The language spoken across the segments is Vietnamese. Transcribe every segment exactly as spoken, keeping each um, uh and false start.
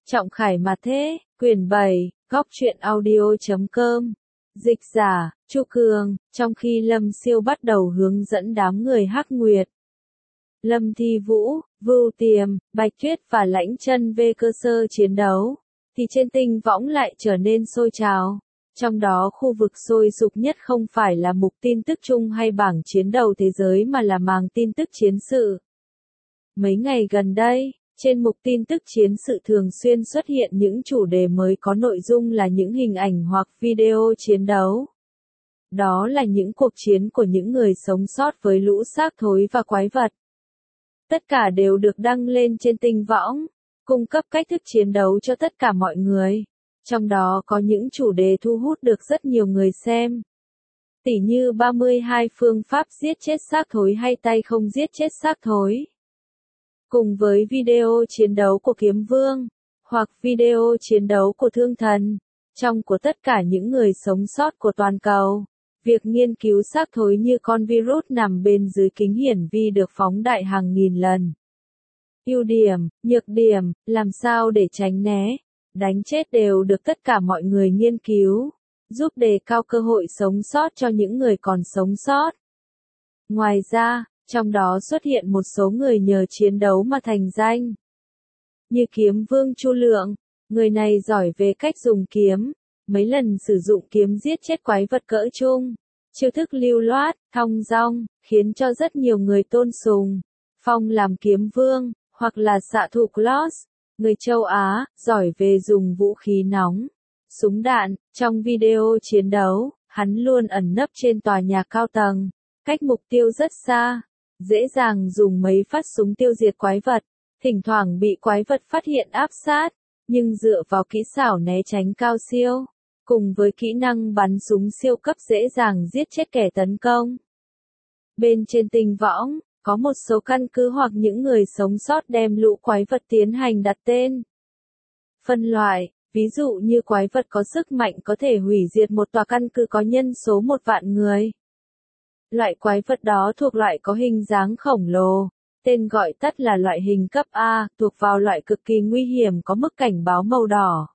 Trọng Khải mà thế, quyển bảy, góc truyện audio chấm com. Dịch giả, Chu Cường, trong khi Lâm Siêu bắt đầu hướng dẫn đám người Hắc Nguyệt. Lâm Thi Vũ, Vưu Tiềm, Bạch Tuyết và Lãnh Chân về cơ sơ chiến đấu, thì trên tinh võng lại trở nên sôi trào. Trong đó khu vực sôi sục nhất không phải là mục tin tức chung hay bảng chiến đầu thế giới mà là màng tin tức chiến sự. Mấy ngày gần đây, trên mục tin tức chiến sự thường xuyên xuất hiện những chủ đề mới có nội dung là những hình ảnh hoặc video chiến đấu. Đó là những cuộc chiến của những người sống sót với lũ xác thối và quái vật. Tất cả đều được đăng lên trên tinh võng, cung cấp cách thức chiến đấu cho tất cả mọi người. Trong đó có những chủ đề thu hút được rất nhiều người xem. Tỉ như ba mươi hai phương pháp giết chết xác thối hay tay không giết chết xác thối. Cùng với video chiến đấu của Kiếm Vương, hoặc video chiến đấu của Thương Thần, trong của tất cả những người sống sót của toàn cầu. Việc nghiên cứu xác thối như con virus nằm bên dưới kính hiển vi được phóng đại hàng nghìn lần. Ưu điểm, nhược điểm, làm sao để tránh né, đánh chết đều được tất cả mọi người nghiên cứu, giúp đề cao cơ hội sống sót cho những người còn sống sót. Ngoài ra, trong đó xuất hiện một số người nhờ chiến đấu mà thành danh. Như Kiếm Vương Chu Lượng, người này giỏi về cách dùng kiếm, mấy lần sử dụng kiếm giết chết quái vật cỡ trung, chiêu thức lưu loát, thong dong, khiến cho rất nhiều người tôn sùng, phong làm Kiếm Vương, hoặc là xạ thủ Claus, người châu Á, giỏi về dùng vũ khí nóng, súng đạn. Trong video chiến đấu, hắn luôn ẩn nấp trên tòa nhà cao tầng, cách mục tiêu rất xa, dễ dàng dùng mấy phát súng tiêu diệt quái vật, thỉnh thoảng bị quái vật phát hiện áp sát, nhưng dựa vào kỹ xảo né tránh cao siêu, cùng với kỹ năng bắn súng siêu cấp dễ dàng giết chết kẻ tấn công. Bên trên tinh võng, có một số căn cứ hoặc những người sống sót đem lũ quái vật tiến hành đặt tên. Phân loại, ví dụ như quái vật có sức mạnh có thể hủy diệt một tòa căn cứ có nhân số một vạn người. Loại quái vật đó thuộc loại có hình dáng khổng lồ, tên gọi tắt là loại hình cấp A, thuộc vào loại cực kỳ nguy hiểm có mức cảnh báo màu đỏ.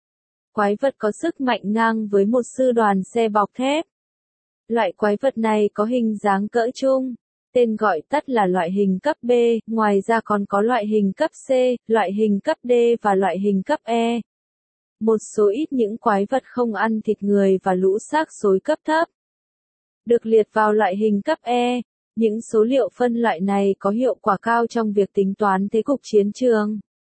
Quái vật có sức mạnh ngang với một sư đoàn xe bọc thép. Loại quái vật này có hình dáng cỡ trung, tên gọi tắt là loại hình cấp B, ngoài ra còn có loại hình cấp C, loại hình cấp D và loại hình cấp E. Một số ít những quái vật không ăn thịt người và lũ xác xối cấp thấp được liệt vào loại hình cấp E. Những số liệu phân loại này có hiệu quả cao trong việc tính toán thế cục chiến trường.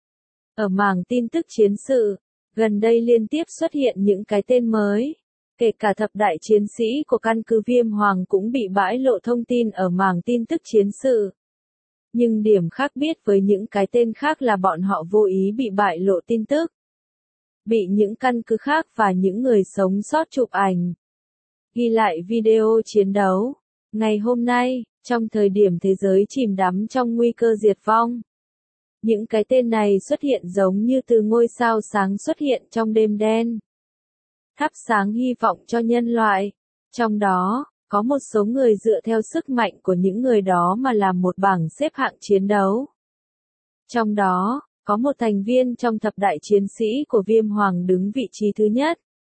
Ở mảng tin tức chiến sự, gần đây liên tiếp xuất hiện những cái tên mới. Kể cả thập đại chiến sĩ của căn cứ Viêm Hoàng cũng bị bãi lộ thông tin ở mảng tin tức chiến sự. Nhưng điểm khác biệt với những cái tên khác là bọn họ vô ý bị bại lộ tin tức. Bị những căn cứ khác và những người sống sót chụp ảnh, ghi lại video chiến đấu. Ngày hôm nay, trong thời điểm thế giới chìm đắm trong nguy cơ diệt vong, những cái tên này xuất hiện giống như từ ngôi sao sáng xuất hiện trong đêm đen, thắp sáng hy vọng cho nhân loại. Trong đó, có một số người dựa theo sức mạnh của những người đó mà làm một bảng xếp hạng chiến đấu. Trong đó, có một thành viên trong thập đại chiến sĩ của Viêm Hoàng đứng vị trí thứ nhất.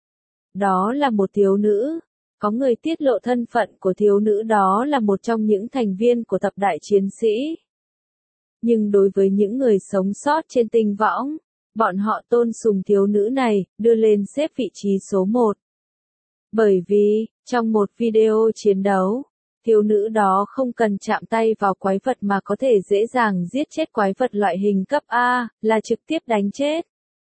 Đó là một thiếu nữ. Có người tiết lộ thân phận của thiếu nữ đó là một trong những thành viên của thập đại chiến sĩ. Nhưng đối với những người sống sót trên tinh võng, bọn họ tôn sùng thiếu nữ này, đưa lên xếp vị trí số một. Bởi vì, trong một video chiến đấu, thiếu nữ đó không cần chạm tay vào quái vật mà có thể dễ dàng giết chết quái vật loại hình cấp A, là trực tiếp đánh chết.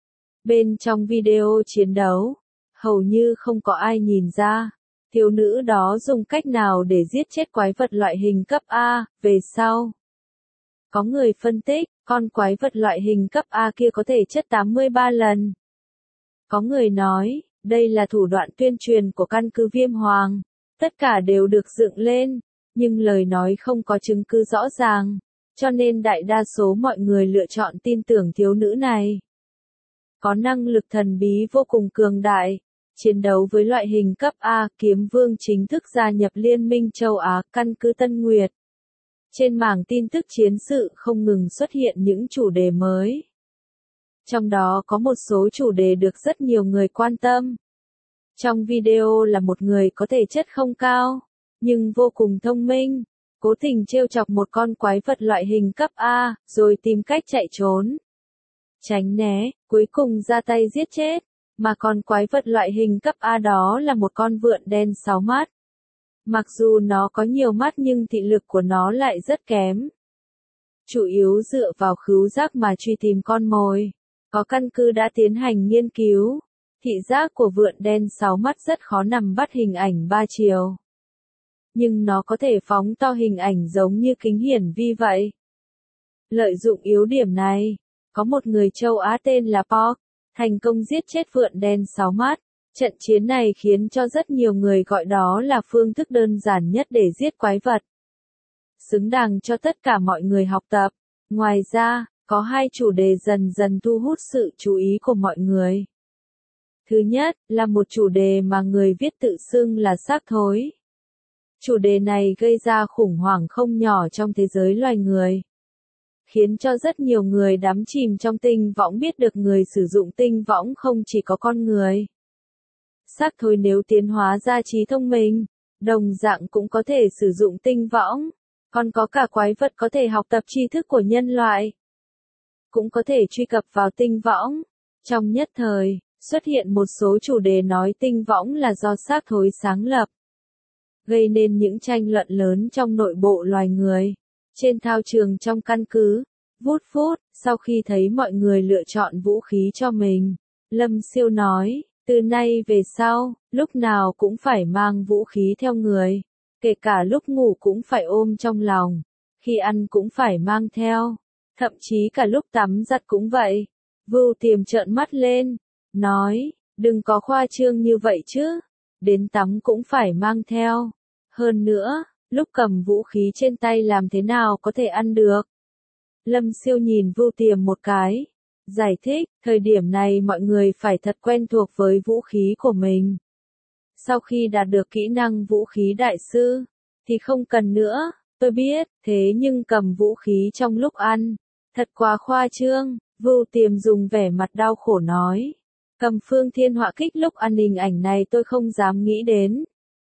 Bên trong video chiến đấu, hầu như không có ai nhìn ra thiếu nữ đó dùng cách nào để giết chết quái vật loại hình cấp A. Về sau, có người phân tích, con quái vật loại hình cấp A kia có thể chất tám mươi ba lần. Có người nói, đây là thủ đoạn tuyên truyền của căn cứ Viêm Hoàng. Tất cả đều được dựng lên, nhưng lời nói không có chứng cứ rõ ràng, cho nên đại đa số mọi người lựa chọn tin tưởng thiếu nữ này. Có năng lực thần bí vô cùng cường đại. Chiến đấu với loại hình cấp A, Kiếm Vương chính thức gia nhập Liên minh châu Á, căn cứ Tân Nguyệt. Trên mảng tin tức chiến sự không ngừng xuất hiện những chủ đề mới. Trong đó có một số chủ đề được rất nhiều người quan tâm. Trong video là một người có thể chất không cao, nhưng vô cùng thông minh, cố tình trêu chọc một con quái vật loại hình cấp A, rồi tìm cách chạy trốn, tránh né, cuối cùng ra tay giết chết. Mà con quái vật loại hình cấp A đó là một con vượn đen sáu mắt. Mặc dù nó có nhiều mắt nhưng thị lực của nó lại rất kém. Chủ yếu dựa vào khứu giác mà truy tìm con mồi. Có căn cứ đã tiến hành nghiên cứu. Thị giác của vượn đen sáu mắt rất khó nắm bắt hình ảnh ba chiều. Nhưng nó có thể phóng to hình ảnh giống như kính hiển vi vậy. Lợi dụng yếu điểm này, có một người châu Á tên là Pork, thành công giết chết vượn đen sáu mắt. Trận chiến này khiến cho rất nhiều người gọi đó là phương thức đơn giản nhất để giết quái vật. Xứng đáng cho tất cả mọi người học tập. Ngoài ra, có hai chủ đề dần dần thu hút sự chú ý của mọi người. Thứ nhất, là một chủ đề mà người viết tự xưng là xác thối. Chủ đề này gây ra khủng hoảng không nhỏ trong thế giới loài người. Khiến cho rất nhiều người đắm chìm trong tinh võng biết được người sử dụng tinh võng không chỉ có con người. Xác thối nếu tiến hóa ra trí thông minh, đồng dạng cũng có thể sử dụng tinh võng. Còn có cả quái vật có thể học tập tri thức của nhân loại. Cũng có thể truy cập vào tinh võng. Trong nhất thời, xuất hiện một số chủ đề nói tinh võng là do xác thối sáng lập. Gây nên những tranh luận lớn trong nội bộ loài người. Trên thao trường trong căn cứ, vút phút, sau khi thấy mọi người lựa chọn vũ khí cho mình, Lâm Siêu nói, từ nay về sau, lúc nào cũng phải mang vũ khí theo người. Kể cả lúc ngủ cũng phải ôm trong lòng, khi ăn cũng phải mang theo, thậm chí cả lúc tắm giặt cũng vậy. Vưu Tiềm trợn mắt lên, nói, đừng có khoa trương như vậy chứ, đến tắm cũng phải mang theo. Hơn nữa, lúc cầm vũ khí trên tay làm thế nào có thể ăn được. Lâm Siêu nhìn Vưu Tiềm một cái, giải thích, thời điểm này mọi người phải thật quen thuộc với vũ khí của mình. Sau khi đạt được kỹ năng vũ khí đại sư, thì không cần nữa, tôi biết, thế nhưng cầm vũ khí trong lúc ăn, thật quá khoa trương. Vưu Tiềm dùng vẻ mặt đau khổ nói, cầm phương thiên họa kích lúc ăn hình ảnh này tôi không dám nghĩ đến.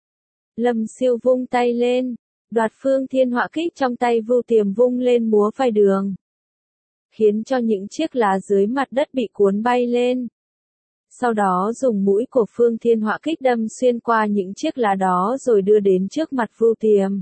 Lâm Siêu vung tay lên, đoạt phương thiên họa kích trong tay Vưu Tiềm vung lên múa phai đường, khiến cho những chiếc lá dưới mặt đất bị cuốn bay lên. Sau đó dùng mũi của phương thiên họa kích đâm xuyên qua những chiếc lá đó rồi đưa đến trước mặt Vưu Tiềm.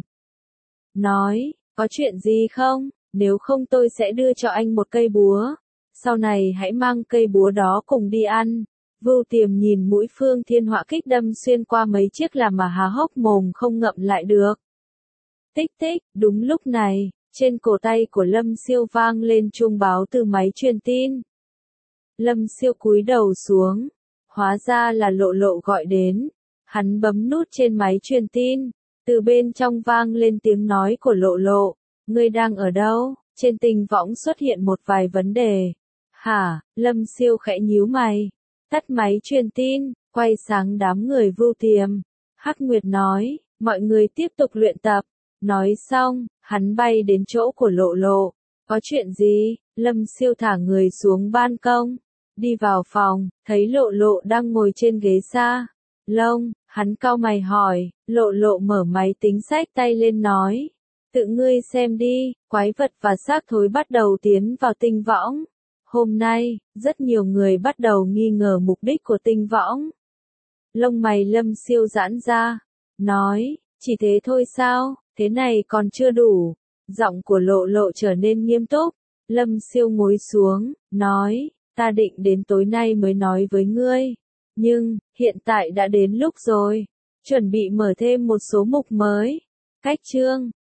Nói, có chuyện gì không? Nếu không tôi sẽ đưa cho anh một cây búa. Sau này hãy mang cây búa đó cùng đi ăn. Vưu Tiềm nhìn mũi phương thiên họa kích đâm xuyên qua mấy chiếc lá mà há hốc mồm không ngậm lại được. Tích tích, đúng lúc này, trên cổ tay của Lâm Siêu vang lên chuông báo từ máy truyền tin. Lâm Siêu cúi đầu xuống, hóa ra là Lộ Lộ gọi đến. Hắn bấm nút trên máy truyền tin, từ bên trong vang lên tiếng nói của Lộ Lộ, ngươi đang ở đâu? Trên tinh võng xuất hiện một vài vấn đề. Hả? Lâm Siêu khẽ nhíu mày, tắt máy truyền tin, quay sang đám người Vưu Tiềm. Hắc Nguyệt nói, mọi người tiếp tục luyện tập. Nói xong, hắn bay đến chỗ của Lộ Lộ. Có chuyện gì? Lâm Siêu thả người xuống ban công, đi vào phòng, thấy Lộ Lộ đang ngồi trên ghế sa lông, hắn cau mày hỏi. Lộ Lộ mở máy tính xách tay lên nói, tự ngươi xem đi, quái vật và xác thối bắt đầu tiến vào tinh võng. Hôm nay, rất nhiều người bắt đầu nghi ngờ mục đích của tinh võng. Lông mày Lâm Siêu giãn ra, nói, chỉ thế thôi sao, thế này còn chưa đủ. Giọng của Lộ Lộ trở nên nghiêm túc. Lâm Siêu ngồi xuống, nói, ta định đến tối nay mới nói với ngươi. Nhưng, hiện tại đã đến lúc rồi. Chuẩn bị mở thêm một số mục mới. Cách chương